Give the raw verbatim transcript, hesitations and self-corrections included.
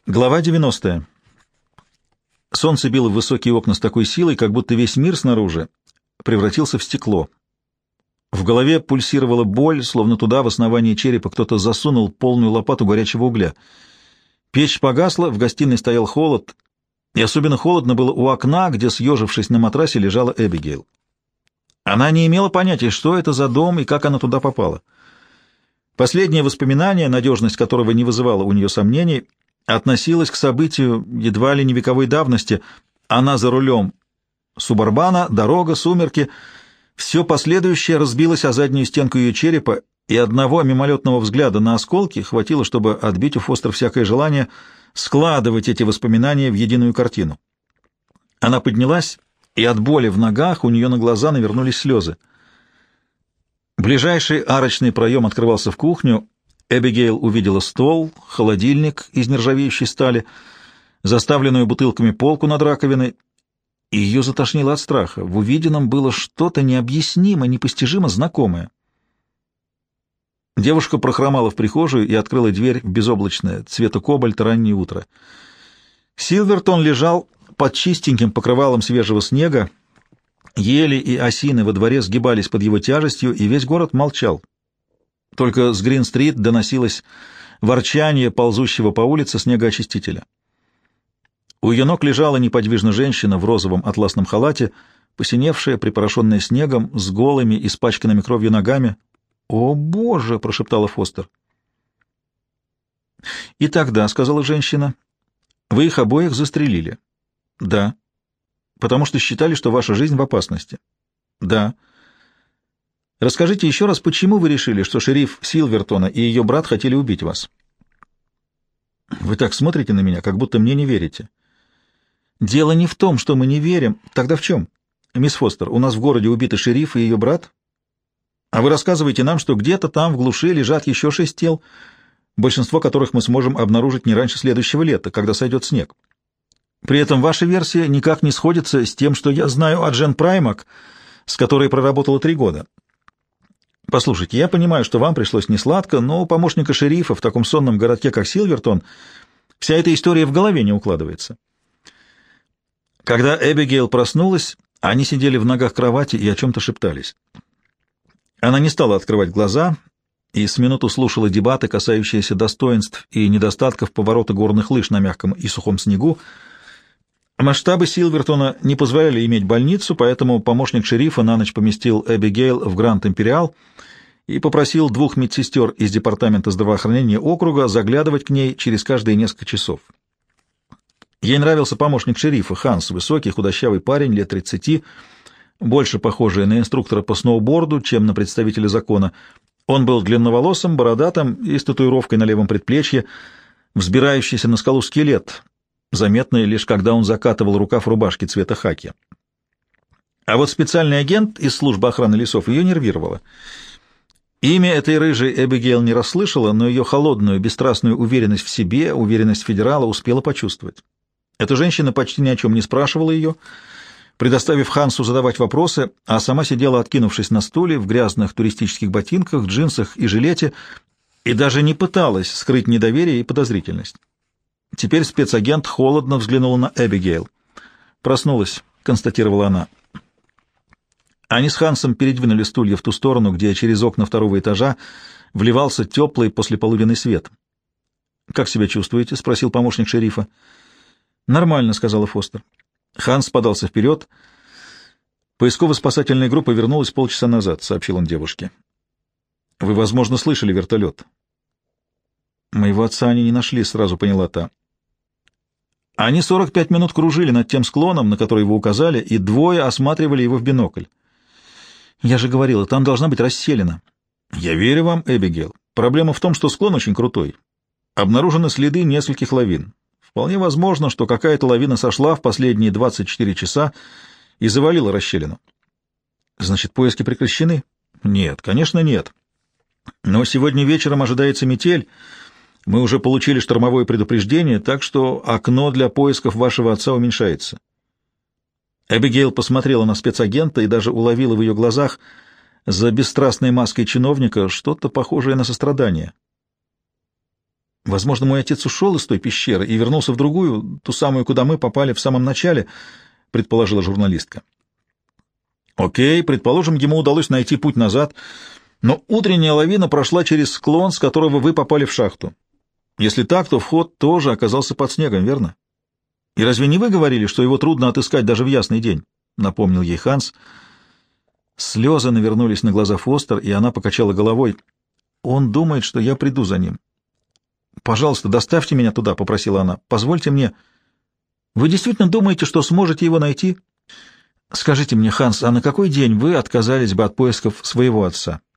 Глава девяностая. Солнце било в высокие окна с такой силой, как будто весь мир снаружи превратился в стекло. В голове пульсировала боль, словно туда, в основании черепа, кто-то засунул полную лопату горячего угля. Печь погасла, в гостиной стоял холод, и особенно холодно было у окна, где, съежившись на матрасе, лежала Эбигейл. Она не имела понятия, что это за дом и как она туда попала. Последнее воспоминание, надежность которого не вызывала у нее сомнений, относилось к событию едва ли не вековой давности. Она за рулем субарбана, дорога, сумерки. Все последующее разбилось о заднюю стенку ее черепа, и одного мимолетного взгляда на осколки хватило, чтобы отбить у Фостер всякое желание складывать эти воспоминания в единую картину. Она поднялась, и от боли в ногах у нее на глаза навернулись слезы. Ближайший арочный проем открывался в кухню. Эбигейл увидела стол, холодильник из нержавеющей стали, заставленную бутылками полку над раковиной, и ее затошнило от страха. В увиденном было что-то необъяснимо, непостижимо знакомое. Девушка прохромала в прихожую и открыла дверь в безоблачное, цвета кобальта, раннее утро. Силвертон лежал под чистеньким покрывалом свежего снега, ели и осины во дворе сгибались под его тяжестью, и весь город молчал. Только с Грин-стрит доносилось ворчание ползущего по улице снегоочистителя. У ее ног лежала неподвижно женщина в розовом атласном халате, посиневшая, припорошенная снегом, с голыми, испачканными кровью ногами. «О, Боже!» — прошептала Фостер. «И тогда, — сказала женщина, — вы их обоих застрелили». «Да». «Потому что считали, что ваша жизнь в опасности». «Да». «Расскажите еще раз, почему вы решили, что шериф Силвертона и ее брат хотели убить вас?» «Вы так смотрите на меня, как будто мне не верите». «Дело не в том, что мы не верим. Тогда в чем? Мисс Фостер, у нас в городе убиты шериф и ее брат, а вы рассказываете нам, что где-то там в глуши лежат еще шесть тел, большинство которых мы сможем обнаружить не раньше следующего лета, когда сойдет снег. При этом ваша версия никак не сходится с тем, что я знаю о Джен Праймак, с которой проработала три года. Послушайте, я понимаю, что вам пришлось несладко, но у помощника шерифа в таком сонном городке, как Силвертон, вся эта история в голове не укладывается». Когда Эбигейл проснулась, они сидели в ногах кровати и о чем-то шептались. Она не стала открывать глаза и с минуту слушала дебаты, касающиеся достоинств и недостатков поворота горных лыж на мягком и сухом снегу. Масштабы Силвертона не позволяли иметь больницу, поэтому помощник шерифа на ночь поместил Эбигейл в Гранд Империал и попросил двух медсестер из департамента здравоохранения округа заглядывать к ней через каждые несколько часов. Ей нравился помощник шерифа Ханс, высокий худощавый парень лет тридцати, больше похожий на инструктора по сноуборду, чем на представителя закона. Он был длинноволосым, бородатым и с татуировкой на левом предплечье, взбирающийся на скалу скелет, заметный лишь когда он закатывал рукав рубашки цвета хаки. А вот специальный агент из службы охраны лесов ее нервировало. Имя этой рыжей Эбигейл не расслышала, но ее холодную, бесстрастную уверенность в себе, уверенность федерала успела почувствовать. Эта женщина почти ни о чем не спрашивала ее, предоставив Хансу задавать вопросы, а сама сидела, откинувшись на стуле, в грязных туристических ботинках, джинсах и жилете, и даже не пыталась скрыть недоверие и подозрительность. Теперь спецагент холодно взглянула на Эбигейл. «Проснулась», — констатировала она. Они с Хансом передвинули стулья в ту сторону, где через окна второго этажа вливался теплый послеполуденный свет. «Как себя чувствуете?» — спросил помощник шерифа. «Нормально», — сказала Фостер. Ханс подался вперед. «Поисково-спасательная группа вернулась полчаса назад», — сообщил он девушке. «Вы, возможно, слышали вертолет». «Моего отца они не нашли», — сразу поняла та. «Они сорок пять минут кружили над тем склоном, на который вы указали, и двое осматривали его в бинокль. Я же говорила, там должна быть расселена». «Я верю вам, Эбигейл. Проблема в том, что склон очень крутой. Обнаружены следы нескольких лавин. Вполне возможно, что какая-то лавина сошла в последние двадцать четыре часа и завалила расщелину». «Значит, поиски прекращены?» «Нет, конечно, нет. Но сегодня вечером ожидается метель. Мы уже получили штормовое предупреждение, так что окно для поисков вашего отца уменьшается». Эбигейл посмотрела на спецагента и даже уловила в ее глазах за бесстрастной маской чиновника что-то похожее на сострадание. Возможно, мой отец ушел из той пещеры и вернулся в другую, ту самую, куда мы попали в самом начале, предположила журналистка. Окей, предположим, ему удалось найти путь назад, но утренняя лавина прошла через склон, с которого вы попали в шахту. Если так, то вход тоже оказался под снегом, верно? И разве не вы говорили, что его трудно отыскать даже в ясный день? Напомнил ей Ханс. Слезы навернулись на глаза Фостер, и она покачала головой. Он думает, что я приду за ним. «Пожалуйста, доставьте меня туда», — попросила она. «Позвольте мне. Вы действительно думаете, что сможете его найти? Скажите мне, Ханс, а на какой день вы отказались бы от поисков своего отца?»